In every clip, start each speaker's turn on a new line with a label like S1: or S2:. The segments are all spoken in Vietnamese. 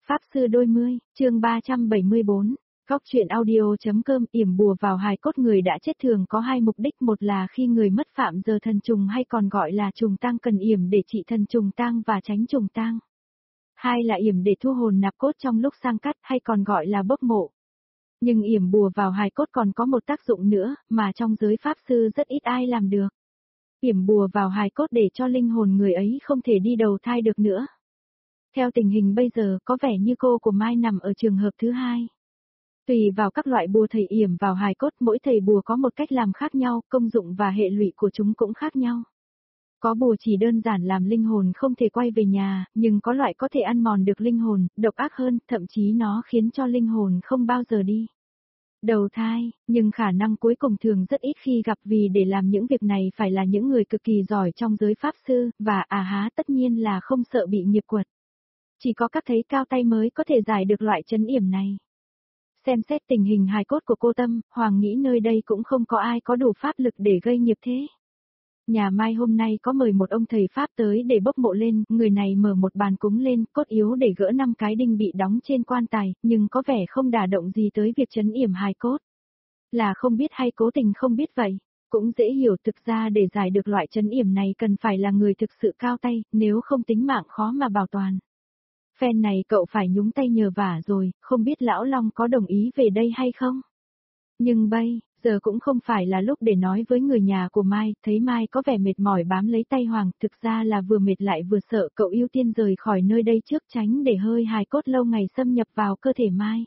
S1: Pháp sư đôi mươi, chương 374, Góc truyện audio.com. Yểm bùa vào hài cốt người đã chết thường có hai mục đích, một là khi người mất phạm giờ thần trùng hay còn gọi là trùng tang cần yểm để trị thần trùng tang và tránh trùng tang. Hai là yểm để thu hồn nạp cốt trong lúc sang cắt hay còn gọi là bốc mộ. Nhưng yểm bùa vào hài cốt còn có một tác dụng nữa mà trong giới pháp sư rất ít ai làm được. Yểm bùa vào hài cốt để cho linh hồn người ấy không thể đi đầu thai được nữa. Theo tình hình bây giờ có vẻ như cô của Mai nằm ở trường hợp thứ hai. Tùy vào các loại bùa thầy yểm vào hài cốt, mỗi thầy bùa có một cách làm khác nhau, công dụng và hệ lụy của chúng cũng khác nhau. Có bùa chỉ đơn giản làm linh hồn không thể quay về nhà, nhưng có loại có thể ăn mòn được linh hồn, độc ác hơn, thậm chí nó khiến cho linh hồn không bao giờ đi đầu thai, nhưng khả năng cuối cùng thường rất ít khi gặp, vì để làm những việc này phải là những người cực kỳ giỏi trong giới pháp sư, và tất nhiên là không sợ bị nghiệp quật. Chỉ có các thầy cao tay mới có thể giải được loại trấn yểm này. Xem xét tình hình hài cốt của cô Tâm, Hoàng nghĩ nơi đây cũng không có ai có đủ pháp lực để gây nghiệp thế. Nhà Mai hôm nay có mời một ông thầy Pháp tới để bốc mộ lên, người này mở một bàn cúng lên, cốt yếu để gỡ 5 cái đinh bị đóng trên quan tài, nhưng có vẻ không đả động gì tới việc trấn yểm hài cốt. Là không biết hay cố tình không biết vậy? Cũng dễ hiểu, thực ra để giải được loại trấn yểm này cần phải là người thực sự cao tay, nếu không tính mạng khó mà bảo toàn. Phen này cậu phải nhúng tay nhờ vả rồi, không biết Lão Long có đồng ý về đây hay không? Nhưng bây giờ cũng không phải là lúc để nói với người nhà của Mai, thấy Mai có vẻ mệt mỏi bám lấy tay Hoàng, thực ra là vừa mệt lại vừa sợ, cậu ưu tiên rời khỏi nơi đây trước tránh để hơi hài cốt lâu ngày xâm nhập vào cơ thể Mai.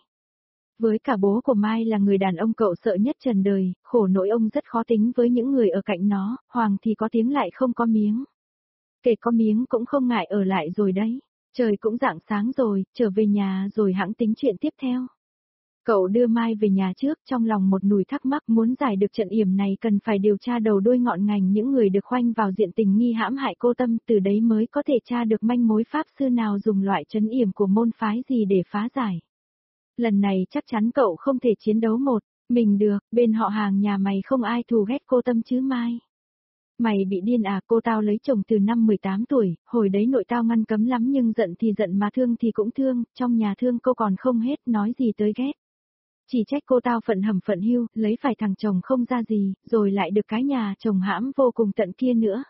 S1: Với cả bố của Mai là người đàn ông cậu sợ nhất trần đời, khổ nỗi ông rất khó tính với những người ở cạnh nó, Hoàng thì có tiếng lại không có miếng. Kể có miếng cũng không ngại ở lại rồi đấy, trời cũng rạng sáng rồi, trở về nhà rồi hẵng tính chuyện tiếp theo. Cậu đưa Mai về nhà trước, trong lòng một nùi thắc mắc, muốn giải được trận yểm này cần phải điều tra đầu đuôi ngọn ngành những người được khoanh vào diện tình nghi hãm hại cô Tâm, từ đấy mới có thể tra được manh mối pháp sư nào dùng loại trấn yểm của môn phái gì để phá giải. Lần này chắc chắn cậu không thể chiến đấu một mình được, bên họ hàng nhà mày không ai thù ghét cô Tâm chứ Mai. Mày bị điên à, cô tao lấy chồng từ năm 18 tuổi, hồi đấy nội tao ngăn cấm lắm nhưng giận thì giận mà thương thì cũng thương, trong nhà thương cô còn không hết, nói gì tới ghét. Chỉ trách cô tao phận hầm phận hưu, lấy phải thằng chồng không ra gì, rồi lại được cái nhà chồng hãm vô cùng tận kia nữa.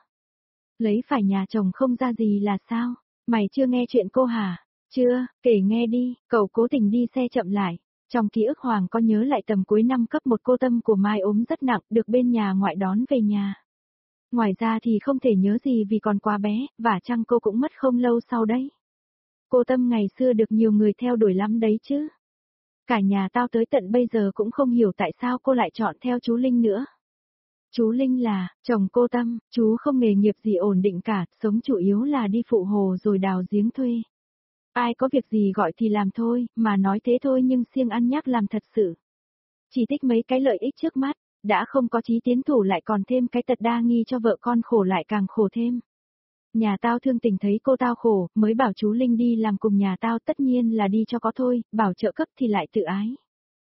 S1: Lấy phải nhà chồng không ra gì là sao? Mày chưa nghe chuyện cô hả? Chưa, kể nghe đi, cậu cố tình đi xe chậm lại. Trong ký ức Hoàng có nhớ lại tầm cuối năm cấp 1 cô Tâm của Mai ốm rất nặng, được bên nhà ngoại đón về nhà. Ngoài ra thì không thể nhớ gì vì còn quá bé, và chăng cô cũng mất không lâu sau đấy. Cô Tâm ngày xưa được nhiều người theo đuổi lắm đấy chứ. Cả nhà tao tới tận bây giờ cũng không hiểu tại sao cô lại chọn theo chú Linh nữa. Chú Linh là chồng cô Tâm, chú không nghề nghiệp gì ổn định cả, sống chủ yếu là đi phụ hồ rồi đào giếng thuê. Ai có việc gì gọi thì làm thôi, mà nói thế thôi nhưng siêng ăn nhắc làm thật sự. Chỉ thích mấy cái lợi ích trước mắt, đã không có chí tiến thủ lại còn thêm cái tật đa nghi cho vợ con khổ lại càng khổ thêm. Nhà tao thương tình thấy cô tao khổ, mới bảo chú Linh đi làm cùng nhà tao, tất nhiên là đi cho có thôi, bảo trợ cấp thì lại tự ái.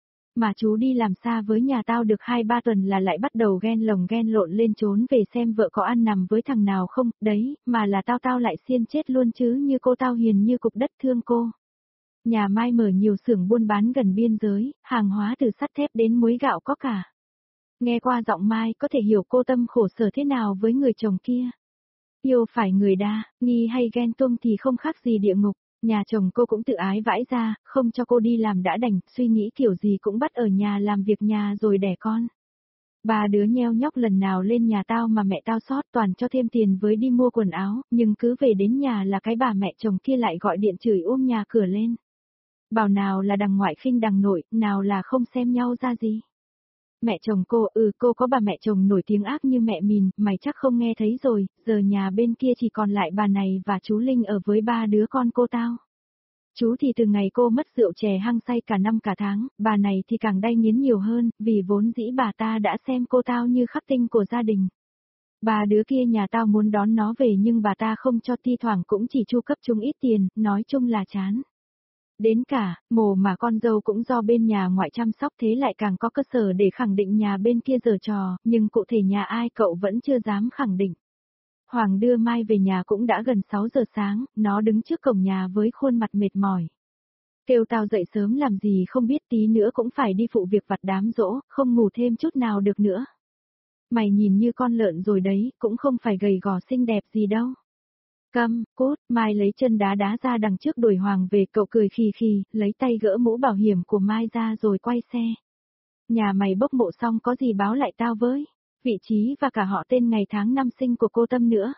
S1: Mà chú đi làm xa với nhà tao được 2-3 tuần là lại bắt đầu ghen lồng ghen lộn lên trốn về xem vợ có ăn nằm với thằng nào không, đấy, mà là tao lại xiên chết luôn chứ, như cô tao hiền như cục đất thương cô. Nhà Mai mở nhiều xưởng buôn bán gần biên giới, hàng hóa từ sắt thép đến muối gạo có cả. Nghe qua giọng Mai có thể hiểu cô Tâm khổ sở thế nào với người chồng kia. Yêu phải người đa, nghi hay ghen tuông thì không khác gì địa ngục, nhà chồng cô cũng tự ái vãi ra, không cho cô đi làm đã đành, suy nghĩ kiểu gì cũng bắt ở nhà làm việc nhà rồi đẻ con. Ba đứa nheo nhóc lần nào lên nhà tao mà mẹ tao sót toàn cho thêm tiền với đi mua quần áo, nhưng cứ về đến nhà là cái bà mẹ chồng kia lại gọi điện chửi nhà cửa lên. Bảo nào là đằng ngoại khinh đằng nội, nào là không xem nhau ra gì. Mẹ chồng cô có bà mẹ chồng nổi tiếng ác như mẹ mìn, mày chắc không nghe thấy rồi, giờ nhà bên kia chỉ còn lại bà này và chú Linh ở với 3 đứa con cô tao. Chú thì từ ngày cô mất rượu chè hăng say cả năm cả tháng, bà này thì càng đay nghiến nhiều hơn, vì vốn dĩ bà ta đã xem cô tao như khắc tinh của gia đình. 3 đứa kia nhà tao muốn đón nó về nhưng bà ta không cho, thi thoảng cũng chỉ chu cấp chúng ít tiền, nói chung là chán. Đến cả, mồ mà con dâu cũng do bên nhà ngoại chăm sóc, thế lại càng có cơ sở để khẳng định nhà bên kia giở trò, nhưng cụ thể nhà ai cậu vẫn chưa dám khẳng định. Hoàng đưa Mai về nhà cũng đã gần 6 giờ sáng, nó đứng trước cổng nhà với khuôn mặt mệt mỏi. Kêu tao dậy sớm làm gì không biết, tí nữa cũng phải đi phụ việc vặt đám giỗ, không ngủ thêm chút nào được nữa. Mày nhìn như con lợn rồi đấy, cũng không phải gầy gò xinh đẹp gì đâu. Câm, cút, Mai lấy chân đá đá ra đằng trước đuổi Hoàng về, cậu cười khì khì, lấy tay gỡ mũ bảo hiểm của Mai ra rồi quay xe. Nhà mày bốc mộ xong có gì báo lại tao với, vị trí và cả họ tên ngày tháng năm sinh của cô Tâm nữa.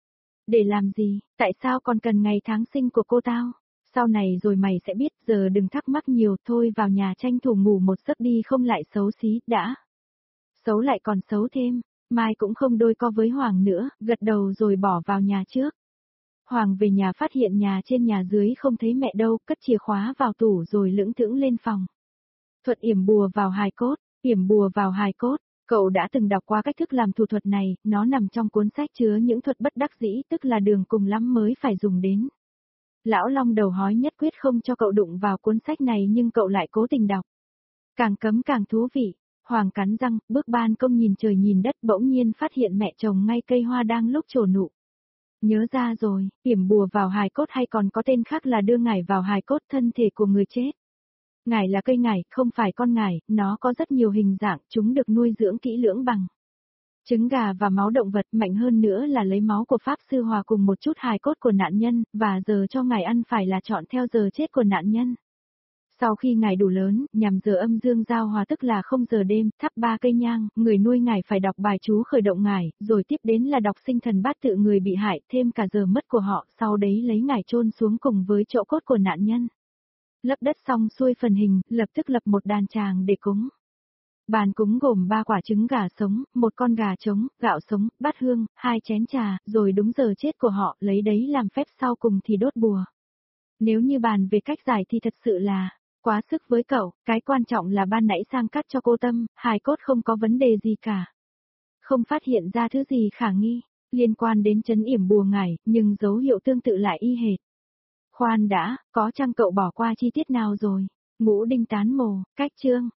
S1: Để làm gì, tại sao còn cần ngày tháng sinh của cô tao? Sau này rồi mày sẽ biết, giờ đừng thắc mắc nhiều, thôi vào nhà tranh thủ ngủ một giấc đi không lại xấu xí, đã. Xấu lại còn xấu thêm, Mai cũng không đôi co với Hoàng nữa, gật đầu rồi bỏ vào nhà trước. Hoàng về nhà phát hiện nhà trên nhà dưới không thấy mẹ đâu, cất chìa khóa vào tủ rồi lững thững lên phòng. Thuật yểm bùa vào hài cốt, yểm bùa vào hài cốt, cậu đã từng đọc qua cách thức làm thủ thuật này, nó nằm trong cuốn sách chứa những thuật bất đắc dĩ, tức là đường cùng lắm mới phải dùng đến. Lão Long đầu hói nhất quyết không cho cậu đụng vào cuốn sách này nhưng cậu lại cố tình đọc. Càng cấm càng thú vị, Hoàng cắn răng, bước ban công nhìn trời nhìn đất, bỗng nhiên phát hiện mẹ trồng ngay cây hoa đang lúc trổ nụ. Nhớ ra rồi, yểm bùa vào hài cốt hay còn có tên khác là đưa ngải vào hài cốt, thân thể của người chết. Ngải là cây ngải, không phải con ngải, nó có rất nhiều hình dạng, chúng được nuôi dưỡng kỹ lưỡng bằng trứng gà và máu động vật, mạnh hơn nữa là lấy máu của Pháp Sư hòa cùng một chút hài cốt của nạn nhân, và giờ cho ngải ăn phải là chọn theo giờ chết của nạn nhân. Sau khi ngải đủ lớn, nhằm giờ âm dương giao hòa tức là 0 giờ đêm, thắp 3 cây nhang, người nuôi ngải phải đọc bài chú khởi động ngải, rồi tiếp đến là đọc sinh thần bát tự người bị hại, thêm cả giờ mất của họ, sau đấy lấy ngải chôn xuống cùng với chỗ cốt của nạn nhân. Lấp đất xong xuôi phần hình, lập tức lập một đàn tràng để cúng. Bàn cúng gồm 3 quả trứng gà sống, 1 con gà trống, gạo sống, bát hương, 2 chén trà, rồi đúng giờ chết của họ, lấy đấy làm phép sau cùng thì đốt bùa. Nếu như bàn về cách giải thì thật sự là quá sức với cậu, cái quan trọng là ban nãy sang cắt cho cô Tâm, hài cốt không có vấn đề gì cả. Không phát hiện ra thứ gì khả nghi, liên quan đến trấn yểm bùa ngải, nhưng dấu hiệu tương tự lại y hệt. Khoan đã, có chăng cậu bỏ qua chi tiết nào rồi? Ngũ đinh tán mồ, cách chương.